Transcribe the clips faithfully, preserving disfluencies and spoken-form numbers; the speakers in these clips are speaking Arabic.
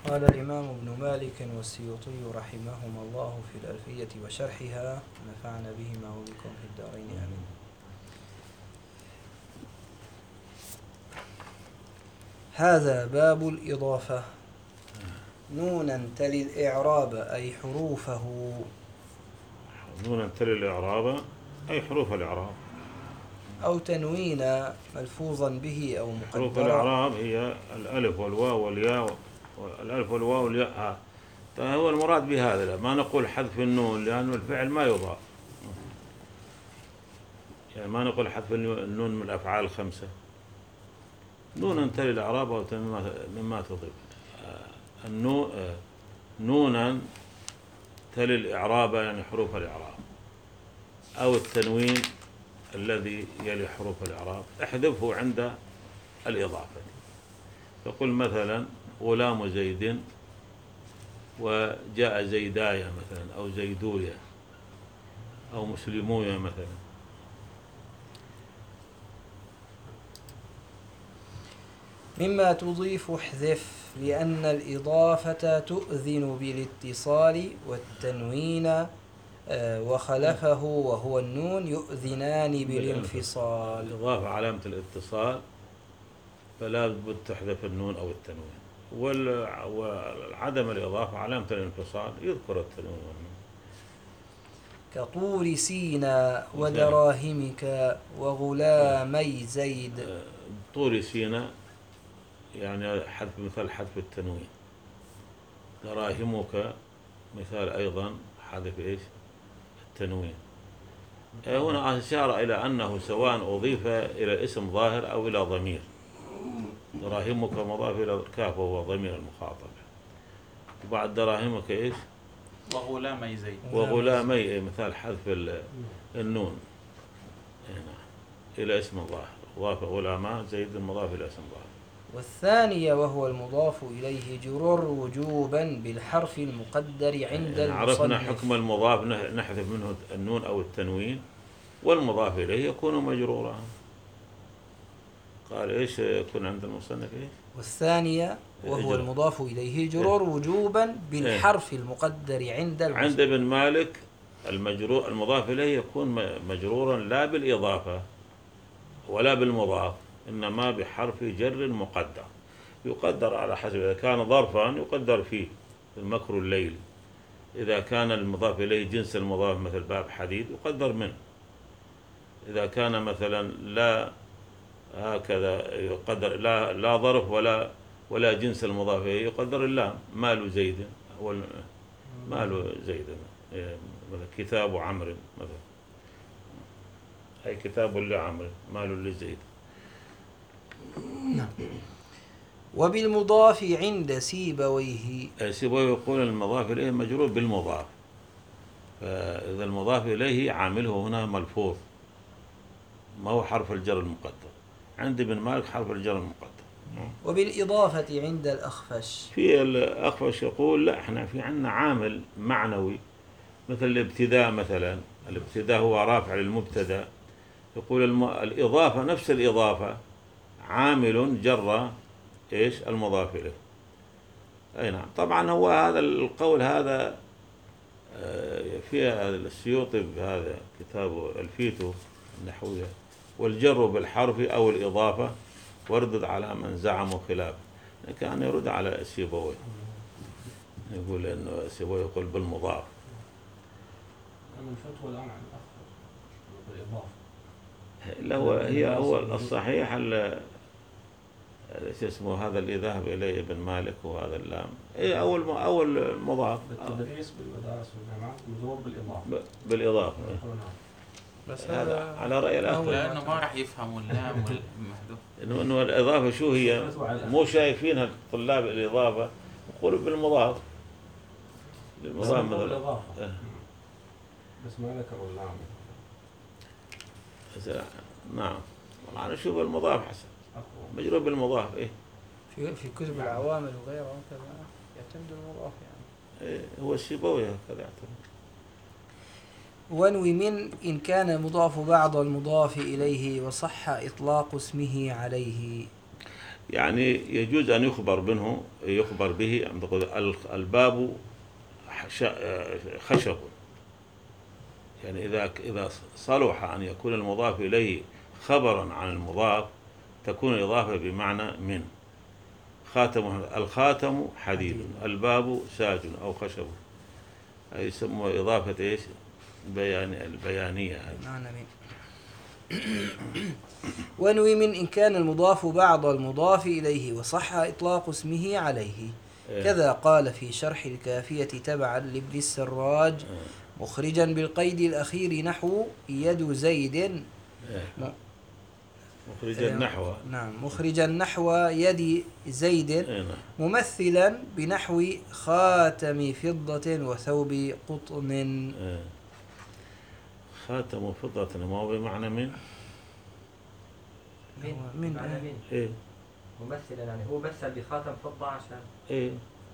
قال الإمام ابن مالك والسيوطي رحمهما الله في الألفية وشرحها، نفعنا بهما وبكم في الدارين آمين. هذا باب الإضافة. نونا تلي الإعراب أي حروفه. نونا تلي الإعراب أي حروف الإعراب، أو تنوين ملفوظا به أو مقدرا. حروف الإعراب هي الألف والواو والياء، الألف والواو والياء. هو المراد بهذا، ما نقول حذف النون لأن الفعل ما يضاف، يعني ما نقول حذف النون من الأفعال الخمسة. نونا تلي الإعراب أو مما تضيف. النون نونا تلي الإعراب يعني حروف الإعراب، أو التنوين الذي يلي حروف الإعراب احذفه عند الإضافة. يقول مثلا غلام زيد وجاء زيدايا مثلا، أو زيدويا، أو مسلمويا مثلا. مما تضيف احذف، لأن الإضافة تؤذن بالاتصال، والتنوين وخلفه وهو النون يؤذنان بالانفصال. الإضافة علامة الاتصال، فلا بد تحذف النون أو التنوين، وعدم الإضافة علامة الانفصال يذكر التنوين. كطور سينا ودراهمك وغلامي زيد. طور سينا يعني حذف، مثال حذف التنوين. دراهمك مثال أيضا حذف إيش؟ التنوين. هنا أشار إلى أنه سواء أضيف إلى اسم ظاهر أو إلى ضمير. دراهمك مضاف إلى الكاف وهو ضمير المخاطب. وبعد دراهمك إيش؟ وغلامي زيد. وغلامي مثال حذف النون إلى اسم ظاهر، ضاف غلاما زيد مضاف إلى اسم ظاهر. والثانية وهو المضاف إليه جرر وجوبا بالحرف المقدر عند المصنف. عرفنا حكم المضاف نحذف منه النون أو التنوين، والمضاف إليه يكون مجرورا. قال إيش يكون عند المصنف إيش؟ والثانية وهو إجر. المضاف إليه جرر وجوبا بالحرف إيه؟ المقدر عند المصنف. عند ابن مالك المجرور المضاف إليه يكون مجرورا لا بالإضافة ولا بالمضاف، إنما بحرف جر مقدر، يقدر على حسب. إذا كان ظرفا يقدر فيه المكر الليل، إذا كان المضاف إليه جنس المضاف مثل باب حديد يقدر منه، إذا كان مثلا لا هكذا يقدر لا لا ظرف ولا ولا جنس المضاف إليه يقدر اللام. مال زيد مال زيد مثلا كتاب عمرو مثلا، أي كتاب لعمرو مال لزيد. نعم. وبالمضاف عند سيبويه. سيبويه يقول المضاف إليه مجرور بالمضاف، فإذا المضاف إليه عامله هنا ملفوظ ما هو حرف الجر المقدر. عند ابن مالك حرف الجر المقدر. وبالإضافة عند الأخفش. في الأخفش يقول لا، احنا في عندنا عامل معنوي مثل الابتداء مثلا. الابتداء هو رافع للمبتدا، يقول الم... الإضافة نفس الإضافة عامل جر إيش؟ المضاف إليه. أي نعم. طبعا هو هذا القول هذا في السيوطي بهذا كتابه ألفيته النحوية، والجر بالحرف أو الإضافة وردد على من زعموا خلافه. كان يرد على سيبويه، يقول إنه سيبويه يقول بالمضاف. من فتوى الآن عن الأخفش بالإضافة. لا هو هي هو الصحيح ايش اسمه هذا اللي ذهب اليه ابن مالك وهذا اللام اي اول اول مضاف بالتدريس بالمدارس والجامعات مضروب بالاضافه بالاضافه بس هذا على راي الاخر، لانه ما راح يفهموا اللام والمحذوف. انه انه الاضافه شو هي؟ مو شايفينها طلاب الاضافه يقولوا بالمضاف المضاف بالاضافه بس ما ذكروا اللام. نعم. انا اشوف المضاف حسن مجرور بالمضاف. إيه في في كتب العوامل وغيرها كذا يعتمد المضاف يعني. إيه هو السيبويه هكذا يعتمد. وانوي من إن كان مضاف بعض المضاف إليه وصح إطلاق اسمه عليه. يعني يجوز أن يخبر منه يخبر به أن تقول الباب خشب، يعني إذا إذا صلح أن يكون المضاف إليه خبرا عن المضاف تكون الإضافة بمعنى من. خاتم الخاتم حديد، الباب ساج أو خشب، هذه يسمى إضافة إيش؟ بيان البيانية. معنى من. ونوي من إن كان المضاف بعض المضاف إليه وصح إطلاق اسمه عليه. إيه. كذا قال في شرح الكافية تبعا لابن السراج إيه. مخرجا بالقيد الأخير نحو يد زيد. إيه. م... مخرجا نحو. نعم مخرجا نحو يد زيد. إيه. نعم. ممثلا بنحو خاتم فضة وثوب قطن. إيه. خاتم فضة ما هو بمعنى من؟ من من معنى من إيه. ممثلا، يعني هو مثل بخاتم فضة عشان إيه.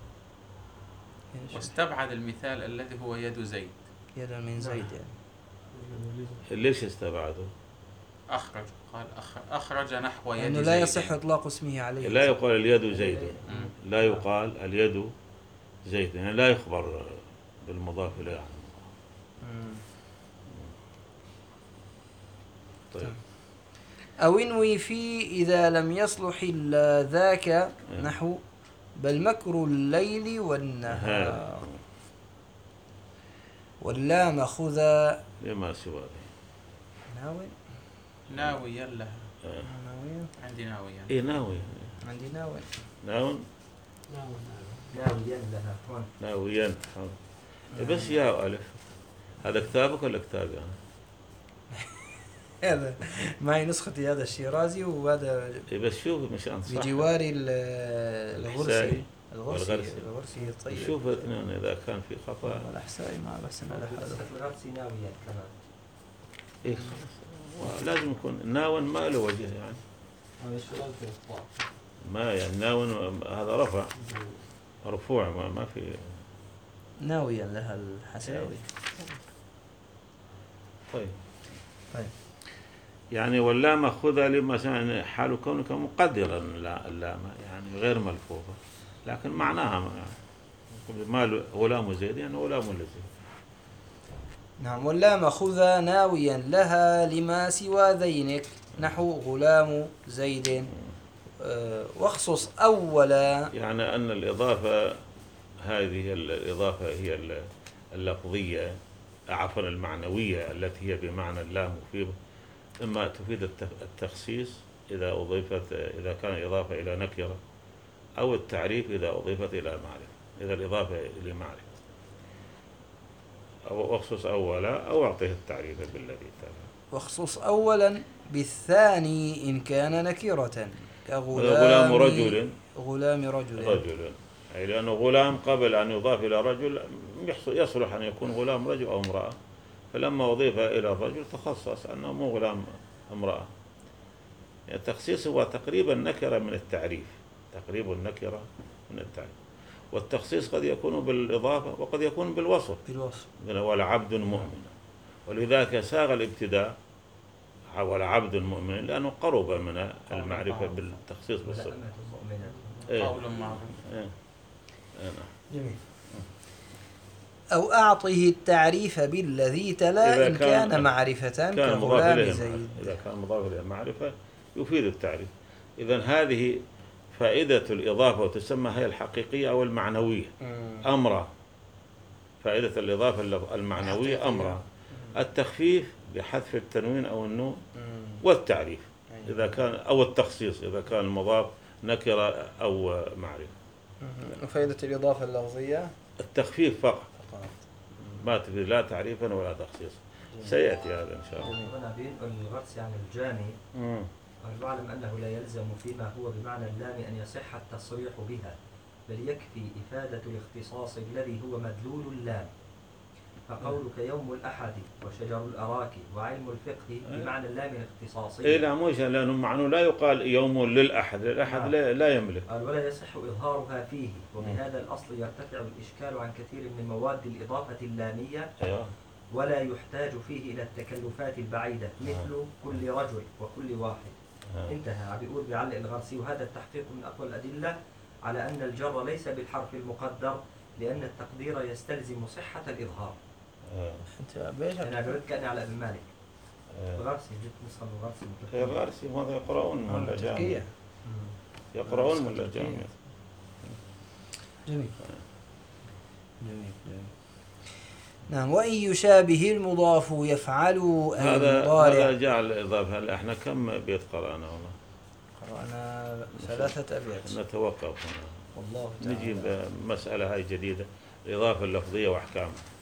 واستبعد المثال الذي هو يد زيد. يد من زيد يعني. ليش استبعده؟ أخرج، قال أخرج نحو يد لأنه زيد. لا يصح إطلاق اسمه عليه. لا يقال اليد زيد، مم. لا يقال اليد زيد، يعني لا يخبر بالمضاف إليه عن المضاف. طيب. أو انوي في إذا لم يصلح إلا ذاك نحو بل مكر الليل والنهار. واللام خذا لما سوى ناوي ناويا لها. آه. ناوي عندي ناويا. إيه ناوي. عندي ناوي ناون ناويا لها هون. ناويا. إيه بس يا ألف. هذا كتابك ولا كتابي أنا؟ هذا معي نسختي هذا الشيرازي، وهذا إيه بس شوف مشان صح. بجوار الغرسي الغرسي والغرسي. الغرسي الطيب. شوف اثنين إذا كان في خطأ. والأحسائي ما بحسن على هذا. بس الغرسي ناويا كمان. إيه خلاص لازم يكون ناون ما له وجه يعني. هذا الشغل في الإخطاء. ما يعني ناون هذا رفع مرفوع ما, ما في. ناويا لها الحساوي. طيب. طيب. يعني واللام خذها لما سمع حال كونك مقدرا اللام يعني غير ملفوظة، لكن معناها ما غلام زيد يعني غلام لزيد. نعم. واللام خذ ناويا لها لما سوى ذينك نحو غلام زيد. أه واخصص أولا، يعني أن الإضافة هذه الإضافة هي اللفظية عفوا المعنوية التي هي بمعنى اللام وفيه، إما تفيد التخصيص إذا أضيفت إذا كان إضافة إلى نكرة، أو التعريف إذا أضيفت إلى معرفة، إذا الإضافة إلى معرفة. أو أخصص أولا أو أعطيه التعريف بالذي تابع. واخصص أولا بالثاني إن كان نكرة كغلام غلام رجل. غلام رجل. رجل أي لأنه غلام قبل أن يضاف إلى رجل يصلح أن يكون غلام رجل أو امرأة، فلما أضيف إلى الرجل تخصص أنه مو غلام امرأة. يعني التخصيص هو تقريب النكرة من التعريف، تقريب النكرة من التعريف. والتخصيص قد يكون بالإضافة وقد يكون بالوصف. بالوصف. ولعبد مؤمن، ولذلك ساغ الابتداء ولعبد مؤمن لأنه قرب من المعرفة بالتخصيص بالصفة. قول معروف. إيه. جميل. أو أعطه التعريف بالذي تلا إن كان, كان معرفة كغلام زيد. إذا كان مضاف إليه معرفة يفيد التعريف. إذن هذه فائدة الإضافة، وتسمى هي الحقيقية أو المعنوية. أمرا، فائدة الإضافة المعنوية أمرا. التخفيف بحذف التنوين أو النون، والتعريف إذا كان أو التخصيص إذا كان المضاف نكرة أو معرفة. وفائدة الإضافة اللفظية التخفيف فقط، ما تفيد لا تعريفا ولا تخصيصا. سيأتي هذا إن شاء الله. هنا بينقل الغرس يعني الجامي. واعلم أنه لا يلزم فيما هو بمعنى اللام أن يصح التصريح بها، بل يكفي إفادة الاختصاص الذي هو مدلول اللام. فقولك يوم الأحد وشجر الأراك وعلم الفقه بمعنى اللام الاختصاصي. إيه لا موش، لأنه معناه لا يقال يوم للأحد، للأحد لا, لا يملك. قال ولا يصح إظهارها فيه، وبهذا الأصل يرتفع الإشكال عن كثير من مواد الإضافة اللامية. أيوه. ولا يحتاج فيه إلى التكلفات البعيدة مثل كل رجل وكل واحد. انتهى. بيقول بيعلق الغرسي: وهذا التحقيق من أقوى الأدلة على أن الجر ليس بالحرف المقدر، لأن التقدير يستلزم صحة الإظهار. آه. انت بايش؟ أنا قلت كأني على ابن مالك. الغرسي جبت نسخة من الغرسي. يا غارسي ماذا يقرؤون ولا جامع؟ يقرؤون ولا جامع؟ جميل. جميل. جميل. نعم. وإن يشابه المضاف يفعل هذا المضارع. هذا جعل الإضافة. هلا احنا كم بيت قرأنا والله؟ قرأنا ثلاثة أبيات. نتوقف هنا. والله تعالى. نجي بمسألة هاي جديدة، الإضافة اللفظية وأحكامها.